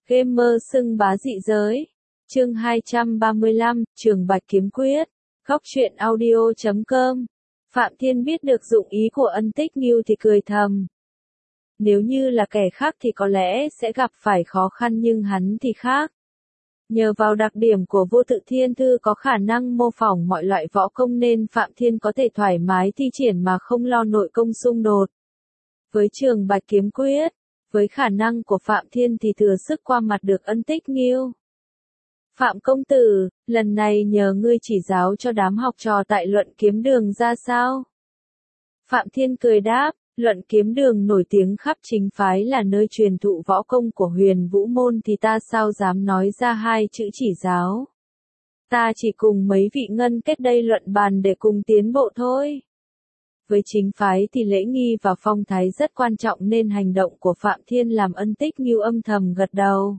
Gamer xưng bá dị giới. Chương 235, Trường Bạch Kiếm Quyết. Góc truyện audio.com. Phạm Thiên biết được dụng ý của Ân Tích Ngưu thì cười thầm. Nếu như là kẻ khác thì có lẽ sẽ gặp phải khó khăn, nhưng hắn thì khác. Nhờ vào đặc điểm của vô tự thiên thư có khả năng mô phỏng mọi loại võ công nên Phạm Thiên có thể thoải mái thi triển mà không lo nội công xung đột. Với Trường Bạch Kiếm Quyết, với khả năng của Phạm Thiên thì thừa sức qua mặt được Ân Tích Ngưu. Phạm công tử, lần này nhờ ngươi chỉ giáo cho đám học trò tại Luận Kiếm Đường ra sao? Phạm Thiên cười đáp, Luận Kiếm Đường nổi tiếng khắp chính phái là nơi truyền thụ võ công của Huyền Vũ môn thì ta sao dám nói ra hai chữ chỉ giáo. Ta chỉ cùng mấy vị ngân kết đây luận bàn để cùng tiến bộ thôi. Với chính phái thì lễ nghi và phong thái rất quan trọng nên hành động của Phạm Thiên làm Ân Tích Ngưu âm thầm gật đầu.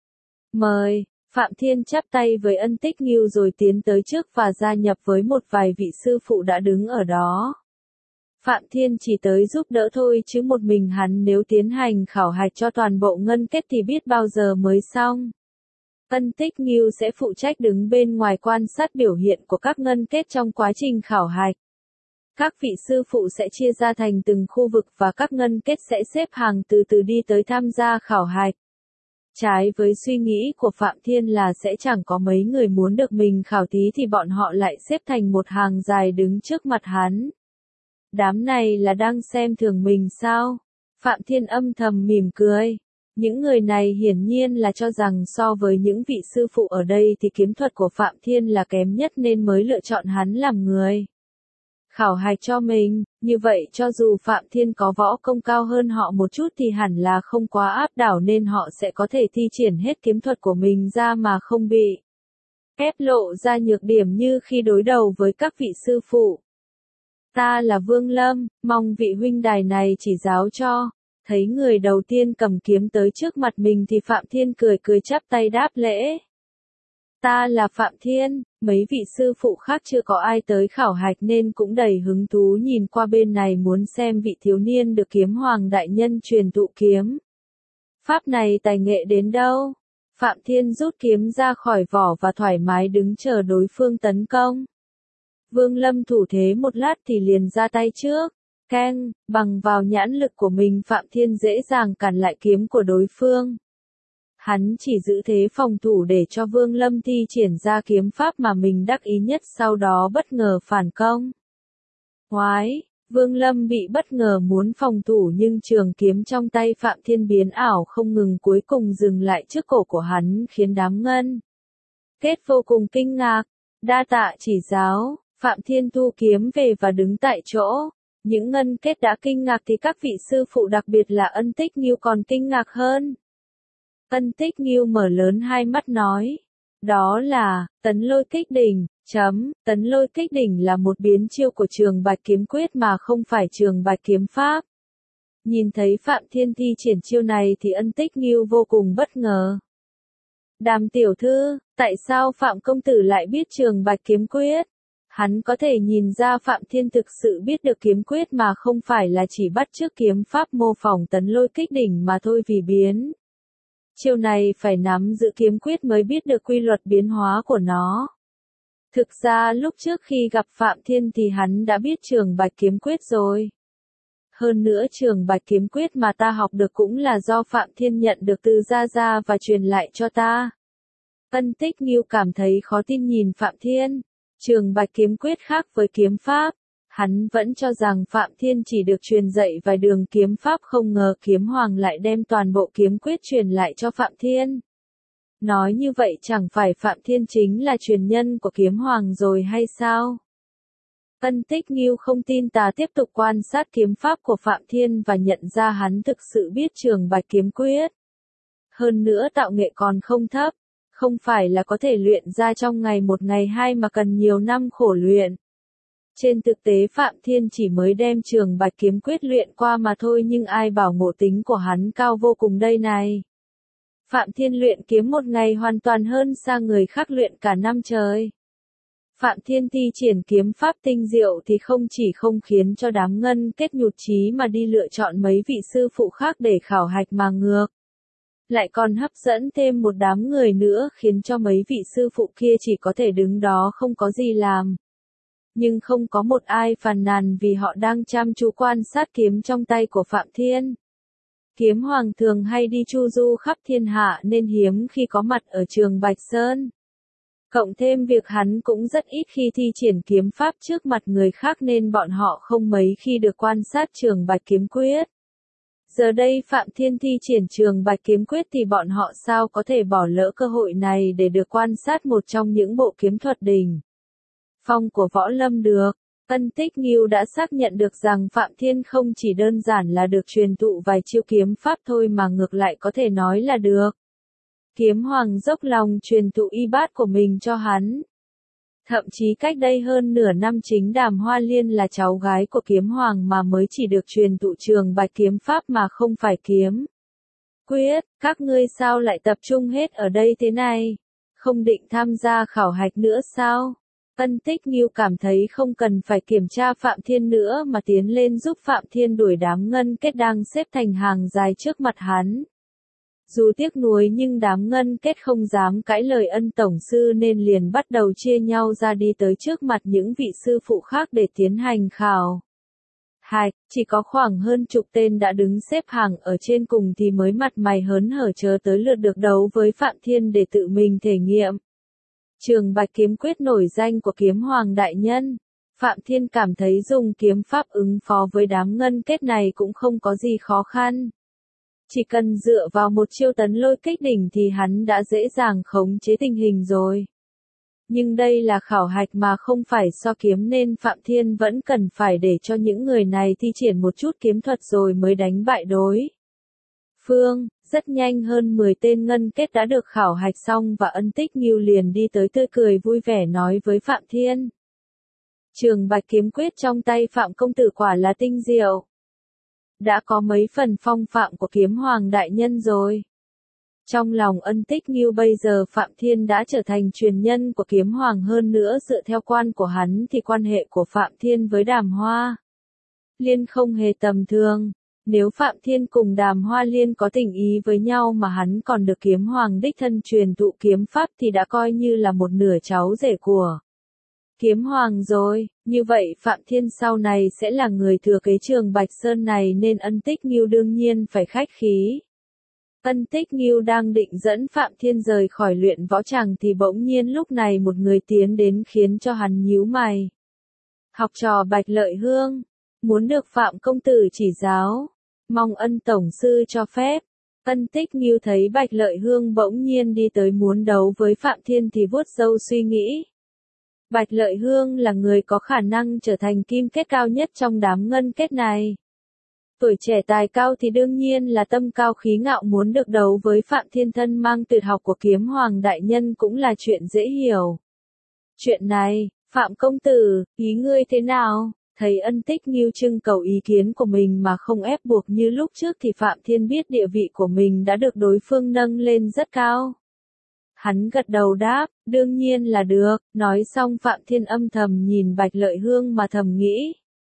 Mời, Phạm Thiên chắp tay với Ân Tích Ngưu rồi tiến tới trước và gia nhập với một vài vị sư phụ đã đứng ở đó. Phạm Thiên chỉ tới giúp đỡ thôi chứ một mình hắn nếu tiến hành khảo hạch cho toàn bộ ngân kết thì biết bao giờ mới xong. Ân Tích Ngưu sẽ phụ trách đứng bên ngoài quan sát biểu hiện của các ngân kết trong quá trình khảo hạch. Các vị sư phụ sẽ chia ra thành từng khu vực và các ngân kết sẽ xếp hàng từ từ đi tới tham gia khảo hạch. Trái với suy nghĩ của Phạm Thiên là sẽ chẳng có mấy người muốn được mình khảo thí thì bọn họ lại xếp thành một hàng dài đứng trước mặt hắn. Đám này là đang xem thường mình sao? Phạm Thiên âm thầm mỉm cười. Những người này hiển nhiên là cho rằng so với những vị sư phụ ở đây thì kiếm thuật của Phạm Thiên là kém nhất nên mới lựa chọn hắn làm người khảo hạch cho mình. Như vậy cho dù Phạm Thiên có võ công cao hơn họ một chút thì hẳn là không quá áp đảo nên họ sẽ có thể thi triển hết kiếm thuật của mình ra mà không bị ép lộ ra nhược điểm như khi đối đầu với các vị sư phụ. Ta là Vương Lâm, mong vị huynh đài này chỉ giáo cho. Thấy người đầu tiên cầm kiếm tới trước mặt mình thì Phạm Thiên cười cười chắp tay đáp lễ. Ta là Phạm Thiên, mấy vị sư phụ khác chưa có ai tới khảo hạch nên cũng đầy hứng thú nhìn qua bên này muốn xem vị thiếu niên được Kiếm Hoàng đại nhân truyền thụ kiếm pháp này tài nghệ đến đâu. Phạm Thiên rút kiếm ra khỏi vỏ và thoải mái đứng chờ đối phương tấn công. Vương Lâm thủ thế một lát thì liền ra tay trước. Keng, bằng vào nhãn lực của mình Phạm Thiên dễ dàng cản lại kiếm của đối phương. Hắn chỉ giữ thế phòng thủ để cho Vương Lâm thi triển ra kiếm pháp mà mình đắc ý nhất, sau đó bất ngờ phản công. Hoái, Vương Lâm bị bất ngờ muốn phòng thủ nhưng trường kiếm trong tay Phạm Thiên biến ảo không ngừng cuối cùng dừng lại trước cổ của hắn khiến đám ngân kết vô cùng kinh ngạc. Đa tạ chỉ giáo, Phạm Thiên thu kiếm về và đứng tại chỗ. Những ngân kết đã kinh ngạc thì các vị sư phụ đặc biệt là Ân Tích Ngưu còn kinh ngạc hơn. Ân Tích Ngưu mở lớn hai mắt nói. Đó là, Tấn Lôi Kích Đỉnh. Tấn Lôi Kích Đỉnh là một biến chiêu của Trường Bạch Kiếm Quyết mà không phải Trường Bạch Kiếm Pháp. Nhìn thấy Phạm Thiên thi triển chiêu này thì Ân Tích Ngưu vô cùng bất ngờ. Đàm tiểu thư, tại sao Phạm công tử lại biết Trường Bạch Kiếm Quyết? Hắn có thể nhìn ra Phạm Thiên thực sự biết được kiếm quyết mà không phải là chỉ bắt chước kiếm pháp mô phỏng Tấn Lôi Kích Đỉnh mà thôi, vì biến chiêu này phải nắm giữ kiếm quyết mới biết được quy luật biến hóa của nó. Thực ra lúc trước khi gặp Phạm Thiên thì hắn đã biết Trường Bạch Kiếm Quyết rồi. Hơn nữa Trường Bạch Kiếm Quyết mà ta học được cũng là do Phạm Thiên nhận được từ Gia Gia và truyền lại cho ta. Ân Tích Ngưu cảm thấy khó tin nhìn Phạm Thiên. Trường Bạch Kiếm Quyết khác với kiếm pháp. Hắn vẫn cho rằng Phạm Thiên chỉ được truyền dạy vài đường kiếm pháp, không ngờ Kiếm Hoàng lại đem toàn bộ kiếm quyết truyền lại cho Phạm Thiên. Nói như vậy chẳng phải Phạm Thiên chính là truyền nhân của Kiếm Hoàng rồi hay sao? Ân Tích Ngưu không tin tà tiếp tục quan sát kiếm pháp của Phạm Thiên và nhận ra hắn thực sự biết Trường Bạch Kiếm Quyết. Hơn nữa tạo nghệ còn không thấp. Không phải là có thể luyện ra trong ngày một ngày hai mà cần nhiều năm khổ luyện. Trên thực tế Phạm Thiên chỉ mới đem Trường Bạch Kiếm Quyết luyện qua mà thôi, nhưng ai bảo ngộ tính của hắn cao vô cùng đây này. Phạm Thiên luyện kiếm một ngày hoàn toàn hơn xa người khác luyện cả năm trời. Phạm Thiên thi triển kiếm pháp tinh diệu thì không chỉ không khiến cho đám ngân kết nhụt chí mà đi lựa chọn mấy vị sư phụ khác để khảo hạch mà ngược lại còn hấp dẫn thêm một đám người nữa khiến cho mấy vị sư phụ kia chỉ có thể đứng đó không có gì làm. Nhưng không có một ai phàn nàn vì họ đang chăm chú quan sát kiếm trong tay của Phạm Thiên. Kiếm Hoàng thường hay đi chu du khắp thiên hạ nên hiếm khi có mặt ở Trường Bạch Sơn. Cộng thêm việc hắn cũng rất ít khi thi triển kiếm pháp trước mặt người khác nên bọn họ không mấy khi được quan sát Trường Bạch Kiếm Quyết. Giờ đây Phạm Thiên thi triển Trường Bạch Kiếm Quyết thì bọn họ sao có thể bỏ lỡ cơ hội này để được quan sát một trong những bộ kiếm thuật đỉnh phong của võ lâm được. Ân Tích Ngưu đã xác nhận được rằng Phạm Thiên không chỉ đơn giản là được truyền thụ vài chiêu kiếm pháp thôi mà ngược lại có thể nói là được. Kiếm Hoàng dốc lòng truyền thụ y bát của mình cho hắn. Thậm chí cách đây hơn nửa năm chính Đàm Hoa Liên là cháu gái của Kiếm Hoàng mà mới chỉ được truyền thụ Trường Bạch kiếm pháp mà không phải kiếm quyết. Các ngươi sao lại tập trung hết ở đây thế này? Không định tham gia khảo hạch nữa sao? Ân Tích Ngưu cảm thấy không cần phải kiểm tra Phạm Thiên nữa mà tiến lên giúp Phạm Thiên đuổi đám ngân kết đang xếp thành hàng dài trước mặt hắn. Dù tiếc nuối nhưng đám ngân kết không dám cãi lời Ân tổng sư nên liền bắt đầu chia nhau ra đi tới trước mặt những vị sư phụ khác để tiến hành khảo hạch. Chỉ có khoảng hơn chục tên đã đứng xếp hàng ở trên cùng thì mới mặt mày hớn hở chờ tới lượt được đấu với Phạm Thiên để tự mình thể nghiệm Trường Bạch kiếm quyết nổi danh của Kiếm Hoàng đại nhân. Phạm Thiên cảm thấy dùng kiếm pháp ứng phó với đám ngân kết này cũng không có gì khó khăn. Chỉ cần dựa vào một chiêu tấn lôi kích đỉnh thì hắn đã dễ dàng khống chế tình hình rồi. Nhưng đây là khảo hạch mà không phải so kiếm nên Phạm Thiên vẫn cần phải để cho những người này thi triển một chút kiếm thuật rồi mới đánh bại đối phương. Rất nhanh hơn 10 tên ngân kết đã được khảo hạch xong và Ân Tích Ngưu liền đi tới tươi cười vui vẻ nói với Phạm Thiên. Trường Bạch kiếm quyết trong tay Phạm công tử quả là tinh diệu. Đã có mấy phần phong phạm của Kiếm Hoàng đại nhân rồi. Trong lòng Ân Tích Ngưu bây giờ Phạm Thiên đã trở thành truyền nhân của Kiếm Hoàng hơn nữa dựa theo quan của hắn thì quan hệ của Phạm Thiên với Đàm Hoa Liên không hề tầm thường. Nếu Phạm Thiên cùng Đàm Hoa Liên có tình ý với nhau mà hắn còn được Kiếm Hoàng đích thân truyền thụ kiếm pháp thì đã coi như là một nửa cháu rể của Kiếm Hoàng rồi. Như vậy Phạm Thiên sau này sẽ là người thừa kế Trường Bạch Sơn này nên Ân Tích Ngưu đương nhiên phải khách khí. Ân Tích Ngưu đang định dẫn Phạm Thiên rời khỏi luyện võ tràng thì bỗng nhiên lúc này một người tiến đến khiến cho hắn nhíu mày. Học trò Bạch Lợi Hương, muốn được Phạm công tử chỉ giáo, mong Ân tổng sư cho phép. Ân Tích Ngưu thấy Bạch Lợi Hương bỗng nhiên đi tới muốn đấu với Phạm Thiên thì vuốt râu suy nghĩ. Bạch Lợi Hương là người có khả năng trở thành kim kết cao nhất trong đám ngân kết này. Tuổi trẻ tài cao thì đương nhiên là tâm cao khí ngạo muốn được đấu với Phạm Thiên thân mang tuyệt học của Kiếm Hoàng đại nhân cũng là chuyện dễ hiểu. Chuyện này, Phạm công tử, ý ngươi thế nào? Thấy Ân Tích Ngưu trưng cầu ý kiến của mình mà không ép buộc như lúc trước thì Phạm Thiên biết địa vị của mình đã được đối phương nâng lên rất cao. Hắn gật đầu đáp, đương nhiên là được. Nói xong Phạm Thiên âm thầm nhìn Bạch Lợi Hương mà thầm nghĩ.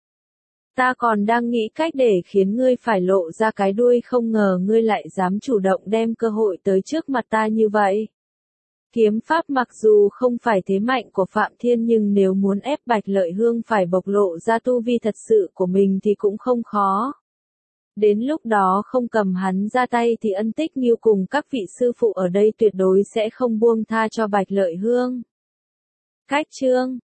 Ta còn đang nghĩ cách để khiến ngươi phải lộ ra cái đuôi không ngờ ngươi lại dám chủ động đem cơ hội tới trước mặt ta như vậy. Kiếm pháp mặc dù không phải thế mạnh của Phạm Thiên nhưng nếu muốn ép Bạch Lợi Hương phải bộc lộ ra tu vi thật sự của mình thì cũng không khó. Đến lúc đó không cầm hắn ra tay thì Ân Tích Ngưu cùng các vị sư phụ ở đây tuyệt đối sẽ không buông tha cho Bạch Lợi Hương. Cách chương